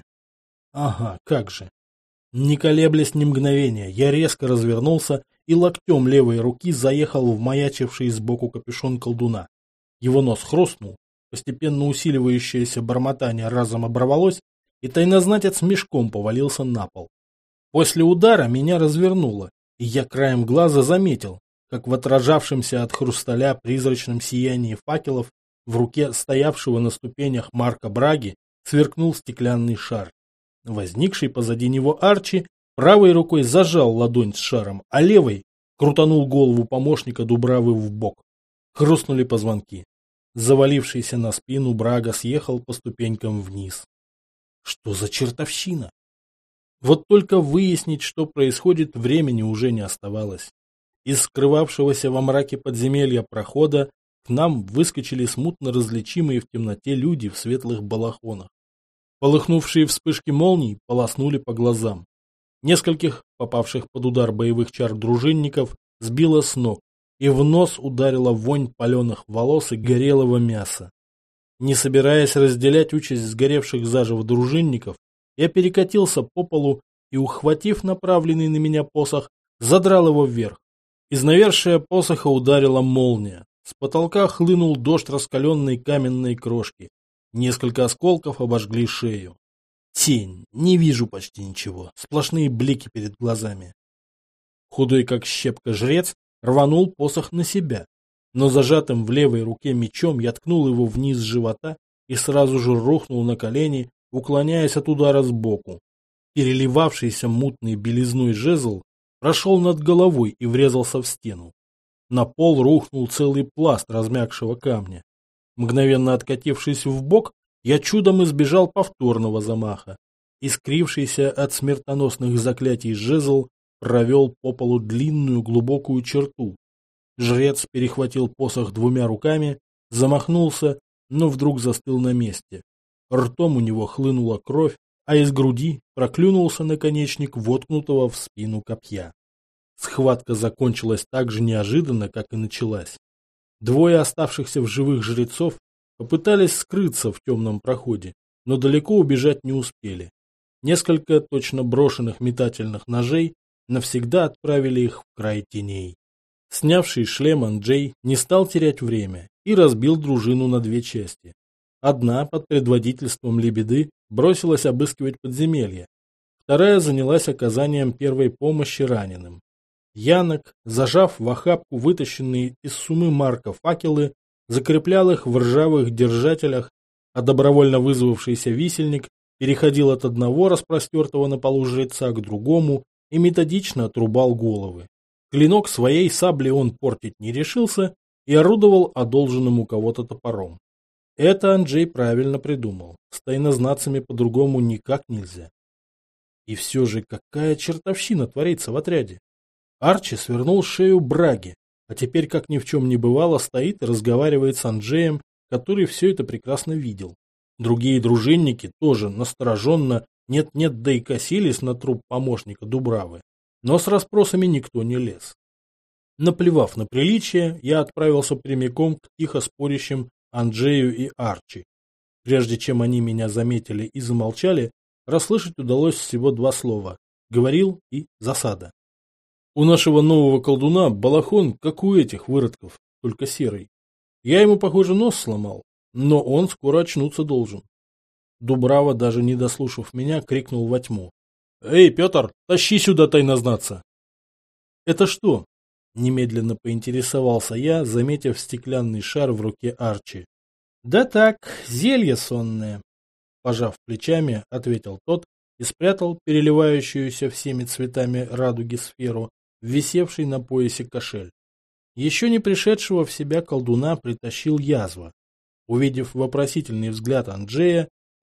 S1: Ага, как же. Не колеблясь ни мгновения, я резко развернулся и локтем левой руки заехал в маячивший сбоку капюшон колдуна. Его нос хрустнул, постепенно усиливающееся бормотание разом оборвалось, и тайнознатец мешком повалился на пол. После удара меня развернуло, и я краем глаза заметил, как в отражавшемся от хрусталя призрачном сиянии факелов в руке стоявшего на ступенях Марка Браги сверкнул стеклянный шар. Возникший позади него Арчи правой рукой зажал ладонь с шаром, а левой крутанул голову помощника Дубравы в бок. Хрустнули позвонки. Завалившийся на спину Брага съехал по ступенькам вниз. Что за чертовщина? Вот только выяснить, что происходит, времени уже не оставалось. Из скрывавшегося во мраке подземелья прохода к нам выскочили смутно различимые в темноте люди в светлых балахонах. Полыхнувшие вспышки молний полоснули по глазам. Нескольких, попавших под удар боевых чар дружинников, сбило с ног, и в нос ударила вонь паленых волос и горелого мяса. Не собираясь разделять участь сгоревших заживо дружинников, я перекатился по полу и, ухватив направленный на меня посох, задрал его вверх. Из навершия посоха ударила молния. С потолка хлынул дождь раскаленной каменной крошки. Несколько осколков обожгли шею. Тень. Не вижу почти ничего. Сплошные блики перед глазами. Худой как щепка жрец рванул посох на себя, но зажатым в левой руке мечом я ткнул его вниз живота и сразу же рухнул на колени, уклоняясь от удара сбоку. Переливавшийся мутной белизной жезл прошел над головой и врезался в стену. На пол рухнул целый пласт размягшего камня. Мгновенно откатившись вбок, я чудом избежал повторного замаха. Искрившийся от смертоносных заклятий жезл провел по полу длинную глубокую черту. Жрец перехватил посох двумя руками, замахнулся, но вдруг застыл на месте. Ртом у него хлынула кровь, а из груди проклюнулся наконечник воткнутого в спину копья. Схватка закончилась так же неожиданно, как и началась. Двое оставшихся в живых жрецов попытались скрыться в темном проходе, но далеко убежать не успели. Несколько точно брошенных метательных ножей навсегда отправили их в край теней. Снявший шлем Анджей не стал терять время и разбил дружину на две части. Одна под предводительством Лебеды бросилась обыскивать подземелье, вторая занялась оказанием первой помощи раненым. Янок, зажав в охапку вытащенные из сумы Марка факелы, закреплял их в ржавых держателях, а добровольно вызвавшийся висельник переходил от одного распростертого на полу жреца к другому и методично отрубал головы. Клинок своей сабли он портить не решился и орудовал одолженным у кого-то топором. Это Анджей правильно придумал. С тайнознатцами по-другому никак нельзя. И все же какая чертовщина творится в отряде? Арчи свернул шею Браги, а теперь, как ни в чем не бывало, стоит и разговаривает с Анджеем, который все это прекрасно видел. Другие дружинники тоже настороженно нет-нет, да и косились на труп помощника Дубравы, но с расспросами никто не лез. Наплевав на приличие, я отправился прямиком к тихо спорящим Анджею и Арчи. Прежде чем они меня заметили и замолчали, расслышать удалось всего два слова — «говорил» и «засада». У нашего нового колдуна балахон, как у этих выродков, только серый. Я ему, похоже, нос сломал, но он скоро очнуться должен. Дубрава, даже не дослушав меня, крикнул во тьму: «Эй, Петр, тащи сюда тайнознатца!» «Это что?» — немедленно поинтересовался я, заметив стеклянный шар в руке Арчи. «Да так, зелье сонное», — пожав плечами, ответил тот и спрятал переливающуюся всеми цветами радуги сферу, висевший на поясе кошель. Еще не пришедшего в себя колдуна притащил язва. Увидев вопросительный взгляд Анджея,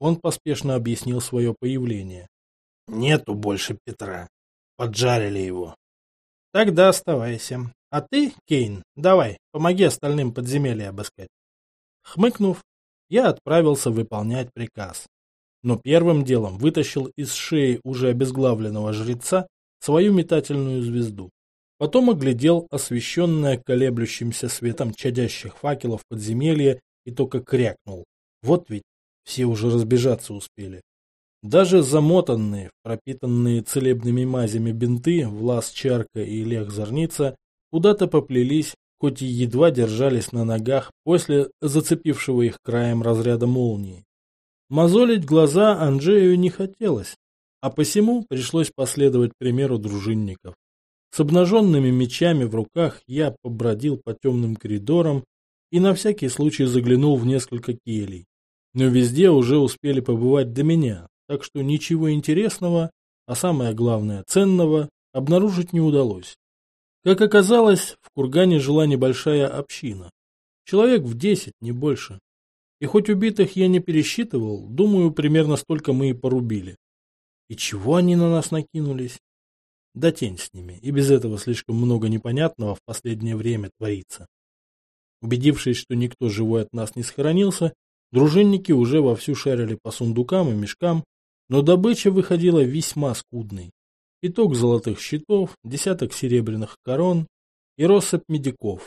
S1: Он поспешно объяснил свое появление. Нету больше Петра. Поджарили его. Тогда оставайся. А ты, Кейн, давай, помоги остальным подземелья обыскать. Хмыкнув, я отправился выполнять приказ. Но первым делом вытащил из шеи уже обезглавленного жреца свою метательную звезду. Потом оглядел освещенное колеблющимся светом чадящих факелов подземелье и только крякнул. Вот ведь все уже разбежаться успели. Даже замотанные, пропитанные целебными мазями бинты Влас Чарка и Лех Зорница куда-то поплелись, хоть и едва держались на ногах после зацепившего их краем разряда молнии. Мозолить глаза Анджею не хотелось, а посему пришлось последовать примеру дружинников. С обнаженными мечами в руках я побродил по темным коридорам и на всякий случай заглянул в несколько келий. Но везде уже успели побывать до меня, так что ничего интересного, а самое главное ценного, обнаружить не удалось. Как оказалось, в кургане жила небольшая община. Человек в десять, не больше. И хоть убитых я не пересчитывал, думаю, примерно столько мы и порубили. И чего они на нас накинулись? Да тень с ними, и без этого слишком много непонятного в последнее время творится. Убедившись, что никто живой от нас не схоронился, дружинники уже вовсю шарили по сундукам и мешкам, но добыча выходила весьма скудной. Пяток золотых щитов, десяток серебряных корон и россыпь медиков.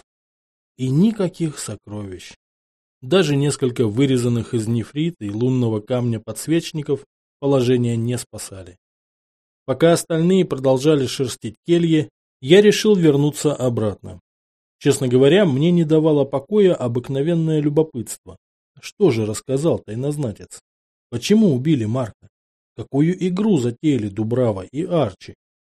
S1: И никаких сокровищ. Даже несколько вырезанных из нефрита и лунного камня подсвечников положение не спасали. Пока остальные продолжали шерстить кельи, я решил вернуться обратно. Честно говоря, мне не давало покоя обыкновенное любопытство. Что же рассказал тайнознатец? Почему убили Марка? Какую игру затеяли Дубрава и Арчи?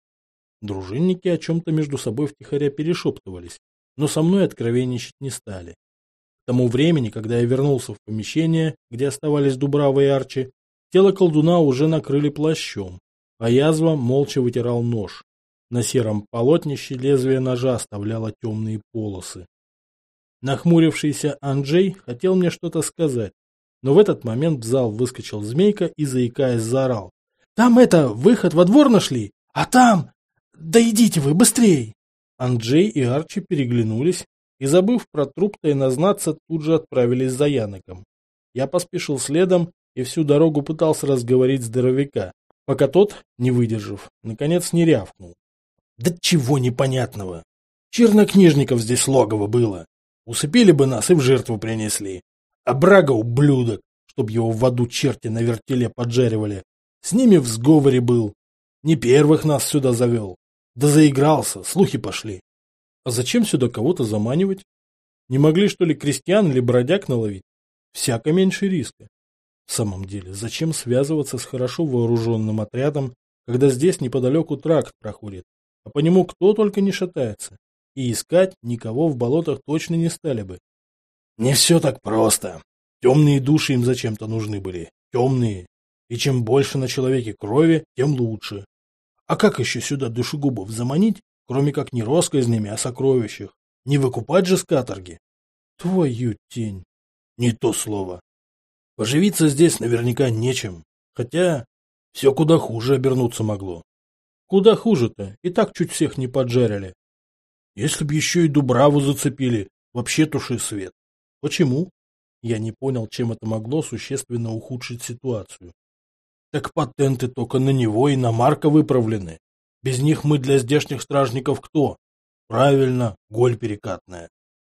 S1: Дружинники о чем-то между собой втихаря перешептывались, но со мной откровенничать не стали. К тому времени, когда я вернулся в помещение, где оставались Дубрава и Арчи, тело колдуна уже накрыли плащом, а язва молча вытирал нож. На сером полотнище лезвие ножа оставляло темные полосы. Нахмурившийся Анджей хотел мне что-то сказать, но в этот момент в зал выскочил Змейка и, заикаясь, заорал. «Там это, выход во двор нашли, а там... Да идите вы, быстрей!» Анджей и Арчи переглянулись и, забыв про труп тайнознатца, тут же отправились за Яноком. Я поспешил следом и всю дорогу пытался разговорить здоровяка, пока тот, не выдержав, наконец не рявкнул. «Да чего непонятного! Чернокнижников здесь логово было! Усыпили бы нас и в жертву принесли! А Брага, ублюдок, чтоб его в аду черти на вертеле поджаривали, с ними в сговоре был! Не первых нас сюда завел! Да заигрался, слухи пошли! А зачем сюда кого-то заманивать? Не могли, что ли, крестьян или бродяг наловить? Всяко меньше риска. В самом деле, зачем связываться с хорошо вооруженным отрядом, когда здесь неподалеку тракт проходит, а по нему кто только не шатается, и искать никого в болотах точно не стали бы. Не все так просто. Темные души им зачем-то нужны были. Темные. И чем больше на человеке крови, тем лучше. А как еще сюда душегубов заманить, кроме как не россказнями о сокровищах? Не выкупать же с каторги? Твою тень. Не то слово. Поживиться здесь наверняка нечем. Хотя все куда хуже обернуться могло. Куда хуже-то? И так чуть всех не поджарили. Если б еще и Дубраву зацепили, вообще туши свет. Почему? Я не понял, чем это могло существенно ухудшить ситуацию. Так патенты только на него и на Марка выправлены. Без них мы для здешних стражников кто? Правильно, голь перекатная.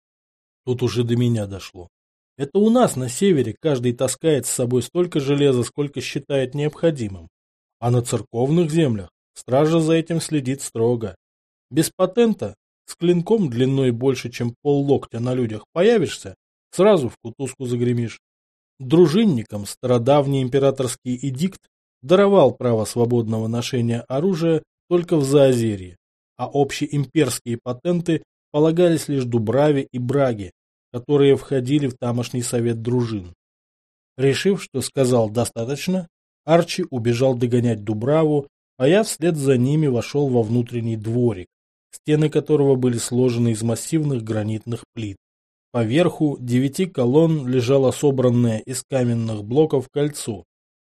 S1: Тут уже до меня дошло. Это у нас на севере каждый таскает с собой столько железа, сколько считает необходимым. А на церковных землях стража за этим следит строго. Без патента, с клинком длиной больше, чем поллоктя на людях появишься, сразу в кутузку загремишь. Дружинникам стародавний императорский эдикт даровал право свободного ношения оружия только в Заозерье, а общеимперские патенты полагались лишь Дубраве и Браге, которые входили в тамошний совет дружин. Решив, что сказал достаточно, Арчи убежал догонять Дубраву, а я вслед за ними вошел во внутренний дворик, стены которого были сложены из массивных гранитных плит. Поверху девяти колонн лежало собранное из каменных блоков кольцо,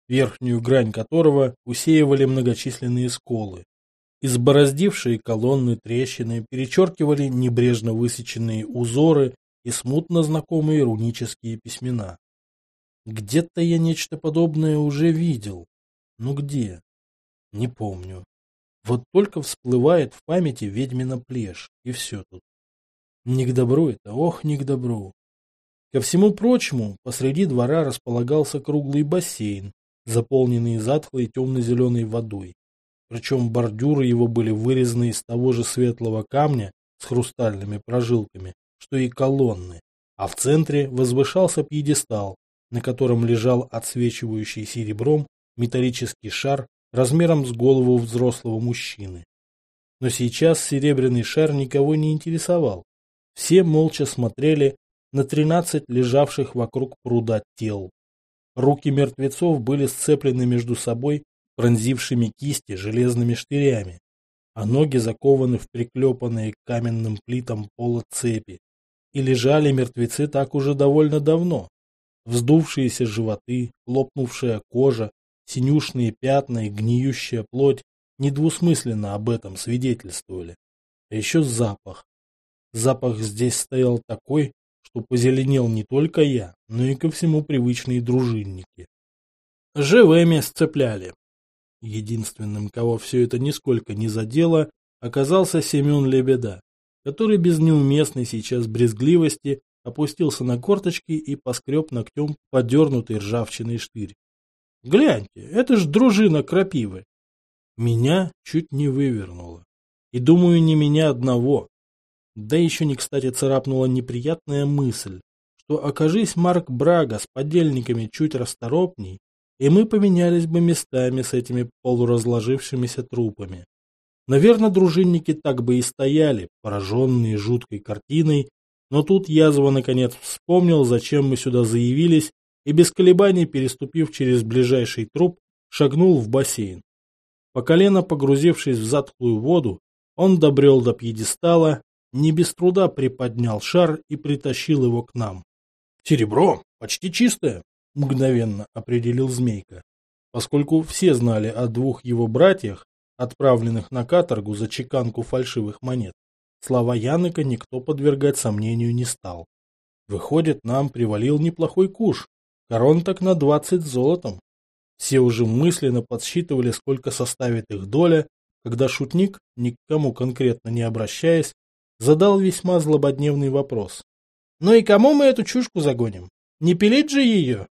S1: верхнюю грань которого усеивали многочисленные сколы. Избороздившие колонны трещины перечеркивали небрежно высеченные узоры и смутно знакомые рунические письмена. Где-то я нечто подобное уже видел. Ну где? Не помню. Вот только всплывает в памяти ведьмина плешь, и все тут. Не к добру это, ох, не к добру. Ко всему прочему, посреди двора располагался круглый бассейн, заполненный затхлой темно-зеленой водой. Причем бордюры его были вырезаны из того же светлого камня с хрустальными прожилками, что и колонны, а в центре возвышался пьедестал, на котором лежал отсвечивающий серебром металлический шар размером с голову взрослого мужчины. Но сейчас серебряный шар никого не интересовал. Все молча смотрели на тринадцать лежавших вокруг пруда тел. Руки мертвецов были сцеплены между собой пронзившими кисти железными штырями, а ноги закованы в приклепанные к каменным плитам пола цепи. И лежали мертвецы так уже довольно давно. Вздувшиеся животы, лопнувшая кожа, синюшные пятна и гниющая плоть недвусмысленно об этом свидетельствовали. А еще запах. Запах здесь стоял такой, что позеленел не только я, но и ко всему привычные дружинники. Живыми сцепляли. Единственным, кого все это нисколько не задело, оказался Семен Лебеда, который без неуместной сейчас брезгливости опустился на корточки и поскреб ногтем подернутый ржавчиной штырь. «Гляньте, это ж дружина крапивы!» Меня чуть не вывернуло. И думаю, не меня одного. Да еще не кстати царапнула неприятная мысль, что окажись Марк Брага с подельниками чуть расторопней, и мы поменялись бы местами с этими полуразложившимися трупами. Наверное, дружинники так бы и стояли, пораженные жуткой картиной, но тут язва наконец вспомнил, зачем мы сюда заявились, и без колебаний, переступив через ближайший труп, шагнул в бассейн. По колено погрузившись в затхлую воду, он добрел до пьедестала, не без труда приподнял шар и притащил его к нам. «Серебро, почти чистое», — мгновенно определил Змейка, поскольку все знали о двух его братьях, отправленных на каторгу за чеканку фальшивых монет. Слова Яныка никто подвергать сомнению не стал. Выходит, нам привалил неплохой куш, корон так на двадцать золотом. Все уже мысленно подсчитывали, сколько составит их доля, когда шутник, ни к кому конкретно не обращаясь, задал весьма злободневный вопрос. «Ну и кому мы эту чушку загоним? Не пилить же ее?»